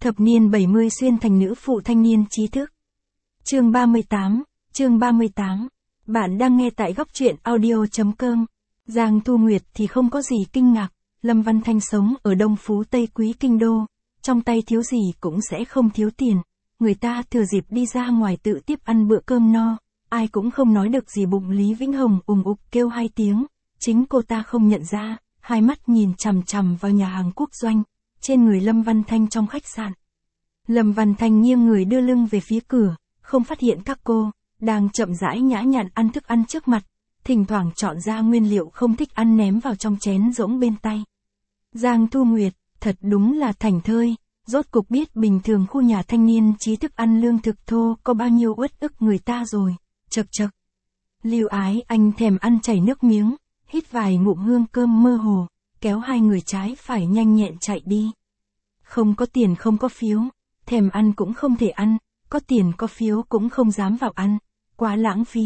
Thập niên 70 xuyên thành nữ phụ thanh niên trí thức. Chương 38. Bạn đang nghe tại góc truyện audio.com. Giang Thu Nguyệt thì không có gì kinh ngạc, Lâm Văn Thanh sống ở Đông Phú Tây Quý Kinh Đô, trong tay thiếu gì cũng sẽ không thiếu tiền, người ta thừa dịp đi ra ngoài tự tiếp ăn bữa cơm no, ai cũng không nói được gì bụng Lý Vĩnh Hồng ùng ục kêu hai tiếng, chính cô ta không nhận ra, hai mắt nhìn chằm chằm vào nhà hàng quốc doanh, trên người Lâm Văn Thanh trong khách sạn. Lâm Văn Thanh nghiêng người đưa lưng về phía cửa, không phát hiện các cô đang chậm rãi nhã nhặn ăn thức ăn trước mặt, thỉnh thoảng chọn ra nguyên liệu không thích ăn ném vào trong chén rỗng bên tay. Giang Thu Nguyệt, thật đúng là thảnh thơi, rốt cục biết bình thường khu nhà thanh niên trí thức ăn lương thực thô có bao nhiêu uất ức người ta rồi, chậc. Lưu Ái Anh thèm ăn chảy nước miếng, hít vài ngụm hương cơm mơ hồ, kéo hai người trái phải nhanh nhẹn chạy đi. Không có tiền không có phiếu, thèm ăn cũng không thể ăn, có tiền có phiếu cũng không dám vào ăn, quá lãng phí.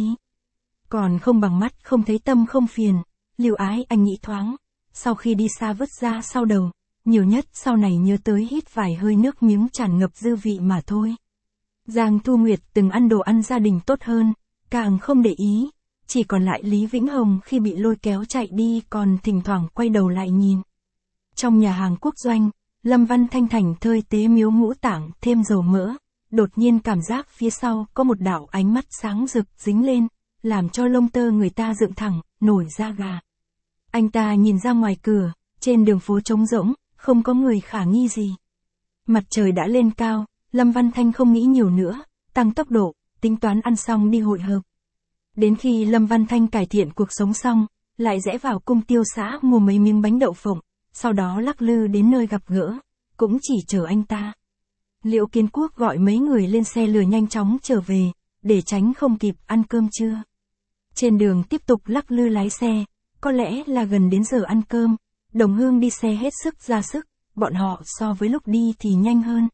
Còn không bằng mắt không thấy tâm không phiền, Lưu Ái Anh nghĩ thoáng, sau khi đi xa vứt ra sau đầu, nhiều nhất sau này nhớ tới hít vài hơi nước miếng tràn ngập dư vị mà thôi. Giang Thu Nguyệt từng ăn đồ ăn gia đình tốt hơn, càng không để ý, chỉ còn lại Lý Vĩnh Hồng khi bị lôi kéo chạy đi còn thỉnh thoảng quay đầu lại nhìn. Trong nhà hàng quốc doanh, Lâm Văn Thanh thảnh thơi tế miếu ngũ tạng thêm dầu mỡ, đột nhiên cảm giác phía sau có một đạo ánh mắt sáng rực dính lên, làm cho lông tơ người ta dựng thẳng, nổi da gà. Anh ta nhìn ra ngoài cửa, trên đường phố trống rỗng, không có người khả nghi gì. Mặt trời đã lên cao, Lâm Văn Thanh không nghĩ nhiều nữa, tăng tốc độ, tính toán ăn xong đi hội hợp. Đến khi Lâm Văn Thanh cải thiện cuộc sống xong, lại rẽ vào cung tiêu xã mua mấy miếng bánh đậu phộng, sau đó lắc lư đến nơi gặp gỡ, cũng chỉ chờ anh ta. Liễu Kiến Quốc gọi mấy người lên xe lừa nhanh chóng trở về, để tránh không kịp ăn cơm trưa. Trên đường tiếp tục lắc lư lái xe, có lẽ là gần đến giờ ăn cơm, Đồng Hương đi xe hết sức ra sức, bọn họ so với lúc đi thì nhanh hơn.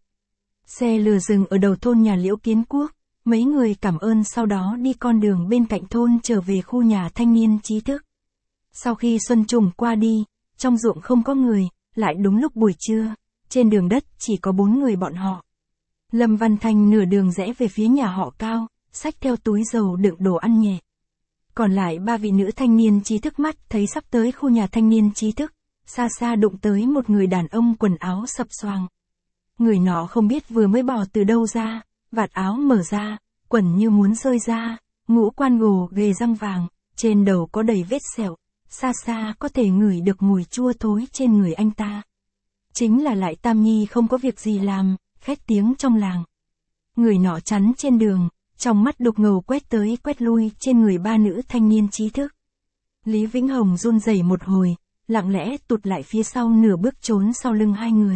Xe lừa dừng ở đầu thôn nhà Liễu Kiến Quốc, mấy người cảm ơn sau đó đi con đường bên cạnh thôn trở về khu nhà thanh niên trí thức. Sau khi Xuân Trùng qua đi, trong ruộng không có người, lại đúng lúc buổi trưa, trên đường đất chỉ có 4 người bọn họ. Lâm Văn Thanh nửa đường rẽ về phía nhà họ Cao, xách theo túi dầu đựng đồ ăn nhẹ. Còn lại 3 vị nữ thanh niên trí thức mắt thấy sắp tới khu nhà thanh niên trí thức, xa xa đụng tới một người đàn ông quần áo sập xoàng. Người nọ không biết vừa mới bò từ đâu ra, vạt áo mở ra, quần như muốn rơi ra, ngũ quan gồ ghề răng vàng, trên đầu có đầy vết sẹo, xa xa có thể ngửi được mùi chua thối trên người anh ta. Chính là Lại Tam Nhi không có việc gì làm, khét tiếng trong làng. Người nọ chắn trên đường, trong mắt đục ngầu quét tới quét lui trên người 3 nữ thanh niên trí thức. Lý Vĩnh Hồng run rẩy một hồi, lặng lẽ tụt lại phía sau nửa bước trốn sau lưng hai người.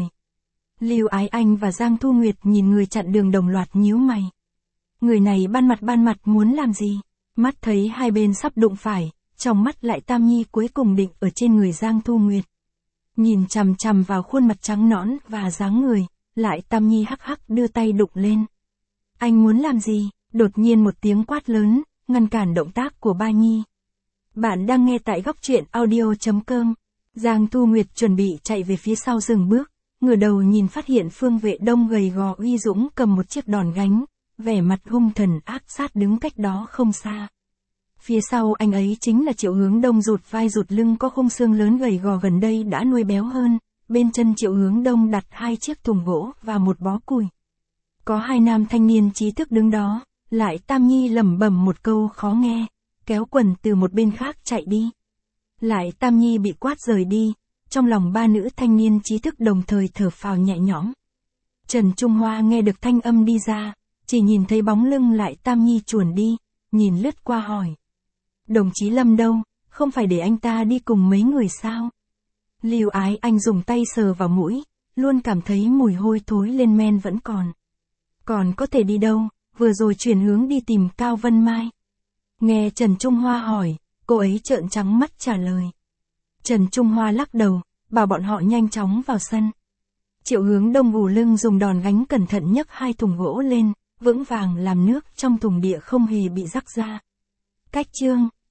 Lưu Ái Anh và Giang Thu Nguyệt nhìn người chặn đường đồng loạt nhíu mày. Người này ban mặt muốn làm gì? Mắt thấy hai bên sắp đụng phải, trong mắt Lại Tam Nhi cuối cùng định ở trên người Giang Thu Nguyệt. Nhìn chằm chằm vào khuôn mặt trắng nõn và dáng người, Lại Tam Nhi hắc hắc đưa tay đụng lên. Anh muốn làm gì? Đột nhiên một tiếng quát lớn, ngăn cản động tác của Ba Nhi. Bạn đang nghe tại góc truyện audio.com. Giang Thu Nguyệt chuẩn bị chạy về phía sau dừng bước, ngửa đầu nhìn phát hiện Phương Vệ Đông gầy gò uy dũng cầm một chiếc đòn gánh, vẻ mặt hung thần ác sát đứng cách đó không xa. Phía sau anh ấy chính là Triệu Hướng Đông rụt vai rụt lưng có khung xương lớn gầy gò gần đây đã nuôi béo hơn, bên chân Triệu Hướng Đông đặt 2 chiếc thùng gỗ và một bó củi. Có 2 nam thanh niên trí thức đứng đó, Lại Tam Nhi lẩm bẩm một câu khó nghe, kéo quần từ một bên khác chạy đi. Lại Tam Nhi bị quát rời đi, trong lòng 3 nữ thanh niên trí thức đồng thời thở phào nhẹ nhõm. Trần Trung Hoa nghe được thanh âm đi ra, chỉ nhìn thấy bóng lưng Lại Tam Nhi chuồn đi, nhìn lướt qua hỏi. Đồng chí Lâm đâu, không phải để anh ta đi cùng mấy người sao? Lưu Ái Anh dùng tay sờ vào mũi, luôn cảm thấy mùi hôi thối lên men vẫn còn. Còn có thể đi đâu, vừa rồi chuyển hướng đi tìm Cao Vân Mai. Nghe Trần Trung Hoa hỏi, cô ấy trợn trắng mắt trả lời. Trần Trung Hoa lắc đầu, bảo bọn họ nhanh chóng vào sân. Triệu Hướng Đông gù lưng dùng đòn gánh cẩn thận nhấc 2 thùng gỗ lên, vững vàng làm nước trong thùng địa không hề bị rắc ra. Cách chương